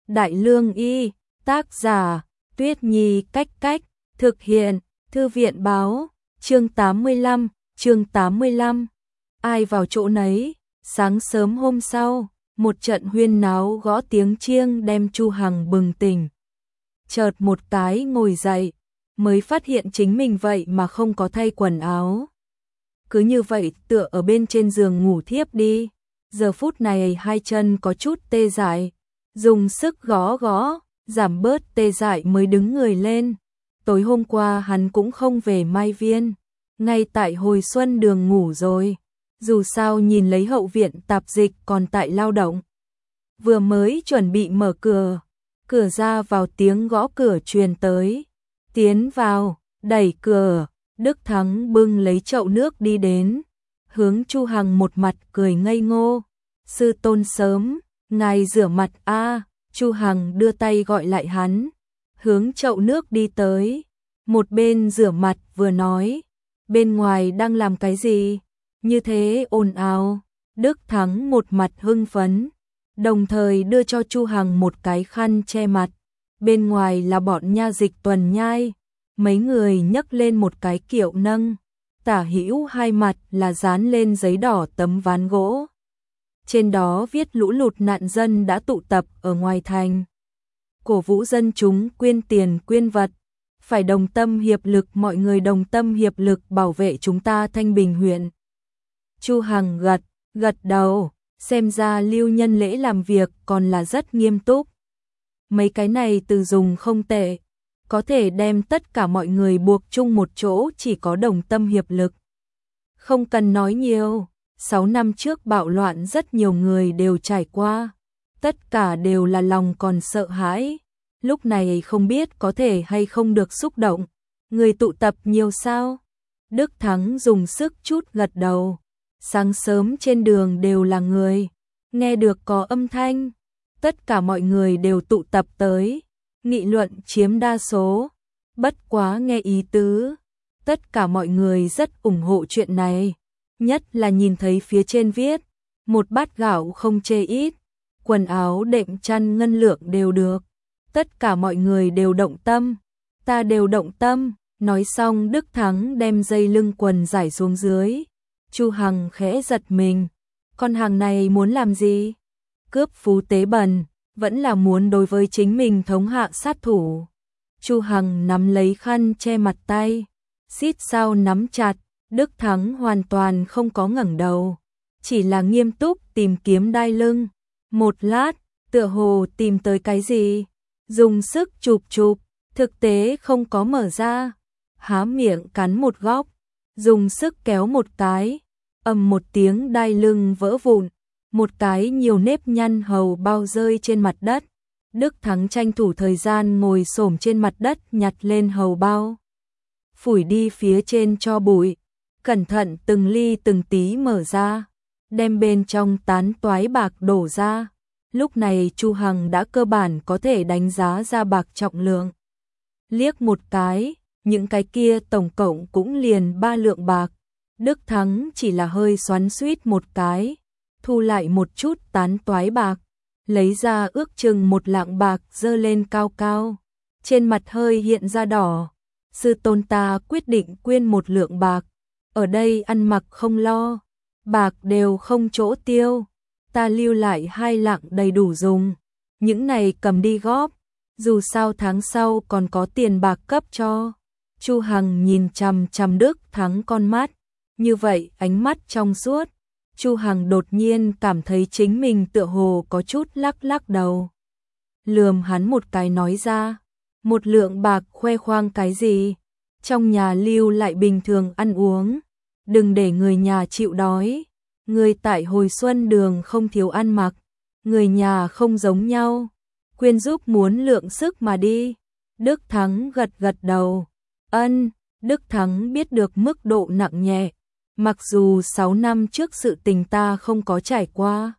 Đại Lương Y, tác giả, Tuyết Nhi Cách Cách, thực hiện, Thư viện Báo, chương 85. Ai vào chỗ nấy, sáng sớm hôm sau, một trận huyên náo gõ tiếng chiêng đem Chu Hằng bừng tỉnh. Chợt một cái ngồi dậy, mới phát hiện chính mình vậy mà không có thay quần áo. Cứ như vậy tựa ở bên trên giường ngủ thiếp đi. Giờ phút này hai chân có chút tê dại, dùng sức gõ gõ, giảm bớt tê dại mới đứng người lên. Tối hôm qua hắn cũng không về Mai Viên, ngay tại Hồi Xuân Đường ngủ rồi. Dù sao nhìn lấy hậu viện tạp dịch còn tại lao động. Vừa mới chuẩn bị mở cửa, cửa ra vào tiếng gõ cửa truyền tới. Tiến vào, đẩy cửa, Đức Thắng bưng lấy chậu nước đi đến, hướng Chu Hằng một mặt cười ngây ngô. Sư tôn sớm, ngài rửa mặt a. Chu Hằng đưa tay gọi lại hắn, hướng chậu nước đi tới, một bên rửa mặt vừa nói, bên ngoài đang làm cái gì? Như thế ồn ào. Đức Thắng một mặt hưng phấn, đồng thời đưa cho Chu Hằng một cái khăn che mặt. Bên ngoài là bọn nha dịch tuần nhai, mấy người nhấc lên một cái kiệu nâng, tả hữu hai mặt là dán lên giấy đỏ tấm ván gỗ. Trên đó viết lũ lụt nạn dân đã tụ tập ở ngoài thành, cổ vũ dân chúng quyên tiền quyên vật, phải đồng tâm hiệp lực, mọi người đồng tâm hiệp lực bảo vệ chúng ta Thanh Bình huyện. Chu Hằng gật đầu, xem ra Lưu Nhân Lễ làm việc còn là rất nghiêm túc. Mấy cái này từ dùng không tệ, có thể đem tất cả mọi người buộc chung một chỗ, chỉ có đồng tâm hiệp lực. Không cần nói nhiều, 6 năm trước bạo loạn rất nhiều người đều trải qua, tất cả đều là lòng còn sợ hãi. Lúc này không biết có thể hay không được xúc động. Người tụ tập nhiều sao? Đức Thắng dùng sức chút gật đầu. Sáng sớm trên đường đều là người, nghe được có âm thanh, tất cả mọi người đều tụ tập tới, nghị luận chiếm đa số, bất quá nghe ý tứ, tất cả mọi người rất ủng hộ chuyện này, nhất là nhìn thấy phía trên viết, một bát gạo không chê ít, quần áo đệm chăn ngân lượng đều được, tất cả mọi người đều động tâm, ta đều động tâm. Nói xong Đức Thắng đem dây lưng quần giải xuống dưới. Chu Hằng khẽ giật mình, con hàng này muốn làm gì? Cướp phú tế bần, vẫn là muốn đối với chính mình thống hạ sát thủ. Chu Hằng nắm lấy khăn che mặt tay, xít sao nắm chặt. Đức Thắng hoàn toàn không có ngẩng đầu, chỉ là nghiêm túc tìm kiếm đai lưng. Một lát, tựa hồ tìm tới cái gì, dùng sức chụp, thực tế không có mở ra. Há miệng cắn một góc, dùng sức kéo một cái, ầm một tiếng đai lưng vỡ vụn, một cái nhiều nếp nhăn hầu bao rơi trên mặt đất. Đức Thắng tranh thủ thời gian ngồi xổm trên mặt đất nhặt lên hầu bao, phủi đi phía trên cho bụi, cẩn thận từng ly từng tí mở ra, đem bên trong tán toái bạc đổ ra. Lúc này Chu Hằng đã cơ bản có thể đánh giá ra bạc trọng lượng. Liếc một cái, những cái kia tổng cộng cũng liền 3 lượng bạc. Đức Thắng chỉ là hơi xoắn xuýt một cái, thu lại một chút tán toái bạc, lấy ra ước chừng 1 lạng bạc giơ lên cao cao, trên mặt hơi hiện ra đỏ. Sư tôn ta quyết định quyên 1 lượng bạc, ở đây ăn mặc không lo, bạc đều không chỗ tiêu, ta lưu lại 2 lạng đầy đủ dùng, những này cầm đi góp, dù sao tháng sau còn có tiền bạc cấp cho. Chu Hằng nhìn chằm chằm Đức Thắng con mắt, như vậy ánh mắt trong suốt. Chu Hằng đột nhiên cảm thấy chính mình tựa hồ có chút lắc đầu. Lườm hắn một cái nói ra, 1 lượng bạc khoe khoang cái gì, trong nhà lưu lại bình thường ăn uống, đừng để người nhà chịu đói. Người tại Hồi Xuân Đường không thiếu ăn mặc, người nhà không giống nhau, quyên giúp muốn lượng sức mà đi. Đức Thắng gật đầu. Ân. Đức Thắng biết được mức độ nặng nhẹ, mặc dù 6 năm trước sự tình ta không có trải qua,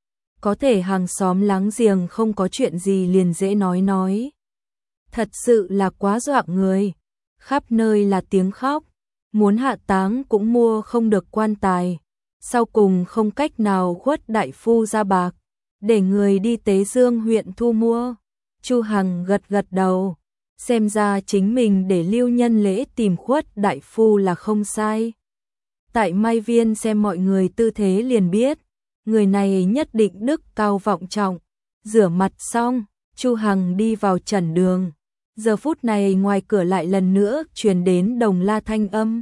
có thể hàng xóm láng giềng không có chuyện gì liền dễ nói. Thật sự là quá dọa người, khắp nơi là tiếng khóc, muốn hạ táng cũng mua không được quan tài, sau cùng không cách nào khuất đại phu ra bạc, để người đi Tế Dương huyện thu mua. Chu Hằng gật gật đầu, xem ra chính mình để Lưu Nhân Lễ tìm Khuất đại phu là không sai. Tại Mai Viên xem mọi người tư thế liền biết, người này nhất định đức cao vọng trọng. Rửa mặt xong, Chu Hằng đi vào trần đường. Giờ phút này ngoài cửa lại lần nữa truyền đến đồng la thanh âm.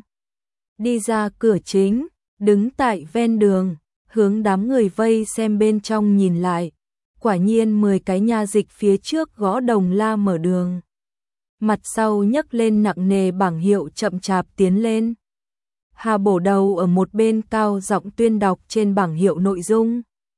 Đi ra cửa chính, đứng tại ven đường, hướng đám người vây xem bên trong nhìn lại. Quả nhiên 10 cái nha dịch phía trước gõ đồng la mở đường. Mặt sau nhấc lên nặng nề bảng hiệu chậm chạp tiến lên. Hà Bổ Đầu ở một bên cao giọng tuyên đọc trên bảng hiệu nội dung.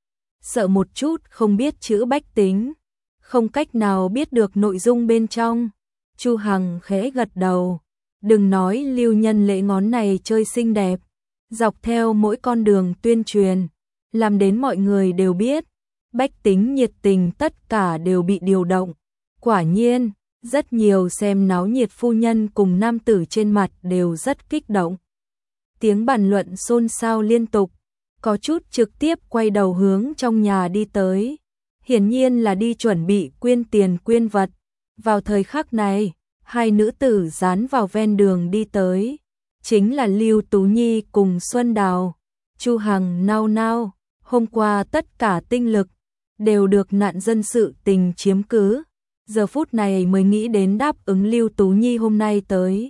Sợ một chút không biết chữ bách tính, không cách nào biết được nội dung bên trong. Chu Hằng khẽ gật đầu, đừng nói Lưu Nhân Lễ ngón này chơi xinh đẹp, dọc theo mỗi con đường tuyên truyền, làm đến mọi người đều biết, bách tính nhiệt tình tất cả đều bị điều động. Quả nhiên, rất nhiều xem náo nhiệt phu nhân cùng nam tử trên mặt đều rất kích động. Tiếng bàn luận xôn xao liên tục, có chút trực tiếp quay đầu hướng trong nhà đi tới, hiển nhiên là đi chuẩn bị quyên tiền quyên vật. Vào thời khắc này, hai nữ tử dán vào ven đường đi tới, chính là Lưu Tú Nhi cùng Xuân Đào. Chu Hằng nao nao, hôm qua tất cả tinh lực đều được nạn dân sự tình chiếm cứ, giờ phút này mới nghĩ đến đáp ứng Lưu Tú Nhi hôm nay tới.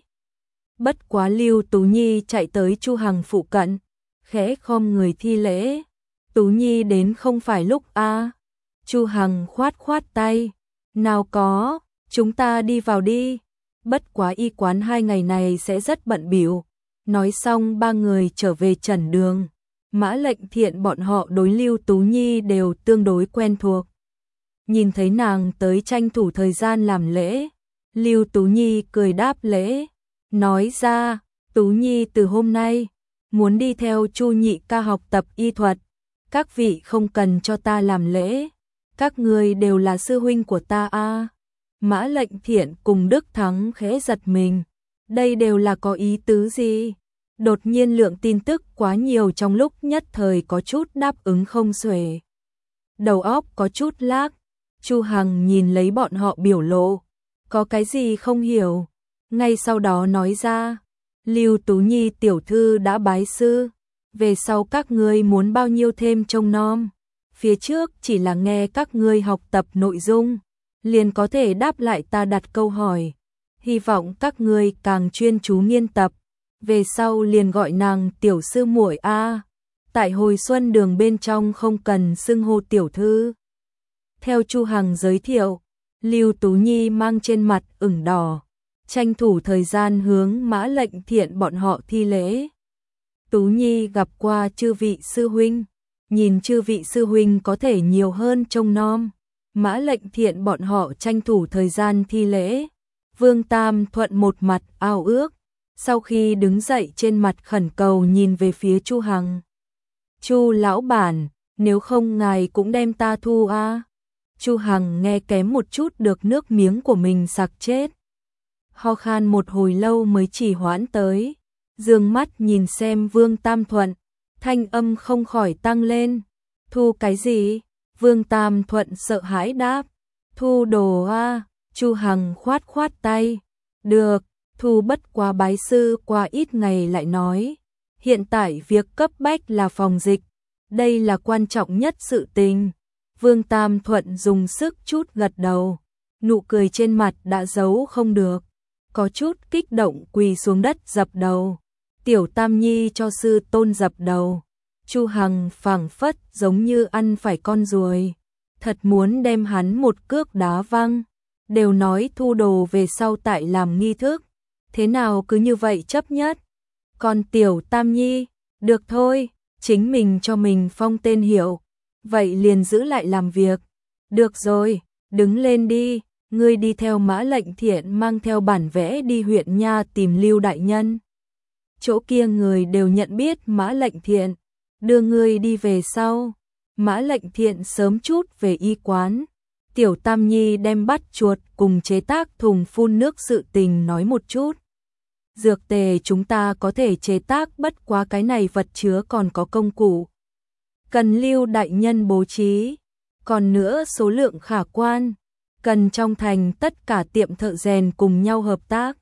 Bất quá Lưu Tú Nhi chạy tới Chu Hằng phụ cận, khẽ khom người thi lễ. Tú Nhi đến không phải lúc a. Chu Hằng khoát khoát tay, nào có, chúng ta đi vào đi. Bất quá y quán 2 ngày này sẽ rất bận bịu. Nói xong ba người trở về trần đường. Mã Lệnh Thiện bọn họ đối Lưu Tú Nhi đều tương đối quen thuộc. Nhìn thấy nàng tới tranh thủ thời gian làm lễ, Lưu Tú Nhi cười đáp lễ, nói ra, Tú Nhi từ hôm nay muốn đi theo Chu nhị ca học tập y thuật, các vị không cần cho ta làm lễ, các người đều là sư huynh của ta a. Mã Lệnh Thiện cùng Đức Thắng khẽ giật mình, đây đều là có ý tứ gì? Đột nhiên lượng tin tức quá nhiều trong lúc nhất thời có chút đáp ứng không xuể. Đầu óc có chút lag, Chu Hằng nhìn lấy bọn họ biểu lộ, có cái gì không hiểu, ngay sau đó nói ra, Lưu Tú Nhi tiểu thư đã bái sư, về sau các ngươi muốn bao nhiêu thêm trông nom, phía trước chỉ là nghe các ngươi học tập nội dung, liền có thể đáp lại ta đặt câu hỏi, hy vọng các ngươi càng chuyên chú nghiên tập, về sau liền gọi nàng tiểu sư muội a. Tại Hồi Xuân Đường bên trong không cần xưng hô tiểu thư. Theo Chu Hằng giới thiệu, Lưu Tú Nhi mang trên mặt ửng đỏ, tranh thủ thời gian hướng Mã Lệnh Thiện bọn họ thi lễ. Tú Nhi gặp qua chư vị sư huynh, nhìn chư vị sư huynh có thể nhiều hơn trông nom. Mã Lệnh Thiện bọn họ tranh thủ thời gian thi lễ. Vương Tam Thuận một mặt ao ước, sau khi đứng dậy trên mặt khẩn cầu nhìn về phía Chu Hằng. Chu lão bản, nếu không ngài cũng đem ta thu a. Chu Hằng nghe kém một chút được nước miếng của mình sặc chết. Ho khan một hồi lâu mới chỉ hoãn tới, dương mắt nhìn xem Vương Tam Thuận, thanh âm không khỏi tăng lên. Thu cái gì? Vương Tam Thuận sợ hãi đáp. Thu đồ a. Chu Hằng khoát khoát tay. Được, thu bất quá bái sư qua ít ngày lại nói. Hiện tại việc cấp bách là phòng dịch, đây là quan trọng nhất sự tình. Vương Tam Thuận dùng sức chút gật đầu, nụ cười trên mặt đã giấu không được, có chút kích động quỳ xuống đất dập đầu. Tiểu Tam Nhi cho sư tôn dập đầu. Chu Hằng phảng phất giống như ăn phải con ruồi, thật muốn đem hắn một cước đá văng. Đều nói thu đồ về sau tại làm nghi thức, thế nào cứ như vậy chấp nhất. Còn Tiểu Tam Nhi, được thôi, chính mình cho mình phong tên hiệu, vậy liền giữ lại làm việc. Được rồi, đứng lên đi, ngươi đi theo Mã Lệnh Thiện mang theo bản vẽ đi huyện nha tìm Lưu đại nhân. Chỗ kia người đều nhận biết Mã Lệnh Thiện, đưa ngươi đi về sau. Mã Lệnh Thiện sớm chút về y quán. Tiểu Tam Nhi đem bắt chuột cùng chế tác thùng phun nước sự tình nói một chút. Dược tề chúng ta có thể chế tác, bất quá cái này vật chứa còn có công cụ cần Lưu đại nhân bố trí, còn nữa số lượng khả quan, cần trong thành tất cả tiệm thợ rèn cùng nhau hợp tác.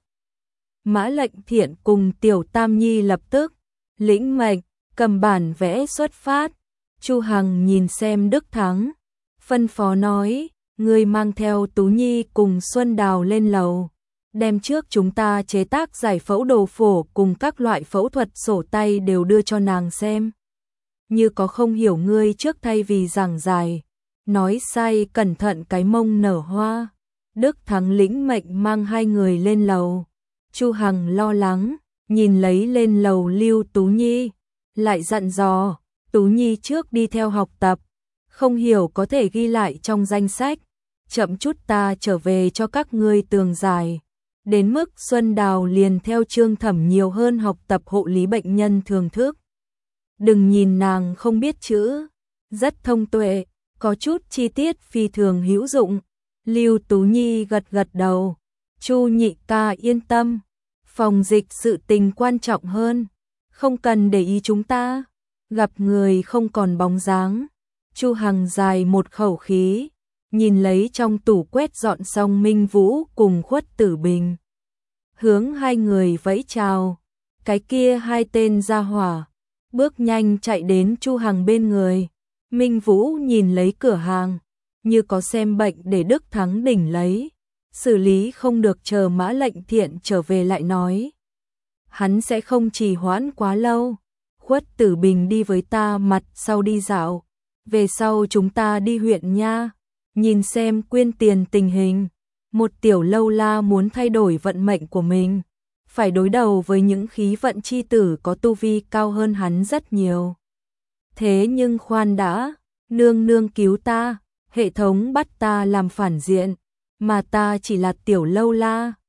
Mã Lệnh Thiện cùng Tiểu Tam Nhi lập tức lĩnh mệnh, cầm bản vẽ xuất phát. Chu Hằng nhìn xem Đức Thắng, phân phó nói, ngươi mang theo Tú Nhi cùng Xuân Đào lên lầu, đem trước chúng ta chế tác giải phẫu đồ phổ cùng các loại phẫu thuật sổ tay đều đưa cho nàng xem. Như có không hiểu ngươi trước thay vì giảng giải, nói sai cẩn thận cái mông nở hoa. Đức Thắng lĩnh mệnh mang hai người lên lầu. Chu Hằng lo lắng, nhìn lấy lên lầu Lưu Tú Nhi, lại dặn dò, Tú Nhi trước đi theo học tập, không hiểu có thể ghi lại trong danh sách, chậm chút ta trở về cho các ngươi tường giải. Đến mức Xuân Đào liền theo Trương Thẩm nhiều hơn học tập hộ lý bệnh nhân thường thức. Đừng nhìn nàng không biết chữ, rất thông tuệ, có chút chi tiết phi thường hữu dụng. Lưu Tú Nhi gật gật đầu, Chu nhị ca yên tâm, phòng dịch sự tình quan trọng hơn, không cần để ý chúng ta. Gặp người không còn bóng dáng, Chu Hằng dài một khẩu khí, nhìn lấy trong tủ quét dọn xong Minh Vũ cùng Khuất Tử Bình. Hướng hai người vẫy chào, cái kia hai tên gia hỏa, bước nhanh chạy đến Chu Hằng bên người. Minh Vũ nhìn lấy cửa hàng, như có xem bệnh để Đức Thắng đỉnh lấy, xử lý không được chờ Mã Lệnh Thiện trở về lại nói. Hắn sẽ không trì hoãn quá lâu. Khuất Tử Bình đi với ta mặt sau đi dạo, về sau chúng ta đi huyện nha, nhìn xem quyên tiền tình hình. Một tiểu lâu la muốn thay đổi vận mệnh của mình, phải đối đầu với những khí vận chi tử có tu vi cao hơn hắn rất nhiều. Thế nhưng khoan đã, nương nương cứu ta, hệ thống bắt ta làm phản diện, mà ta chỉ là tiểu lâu la,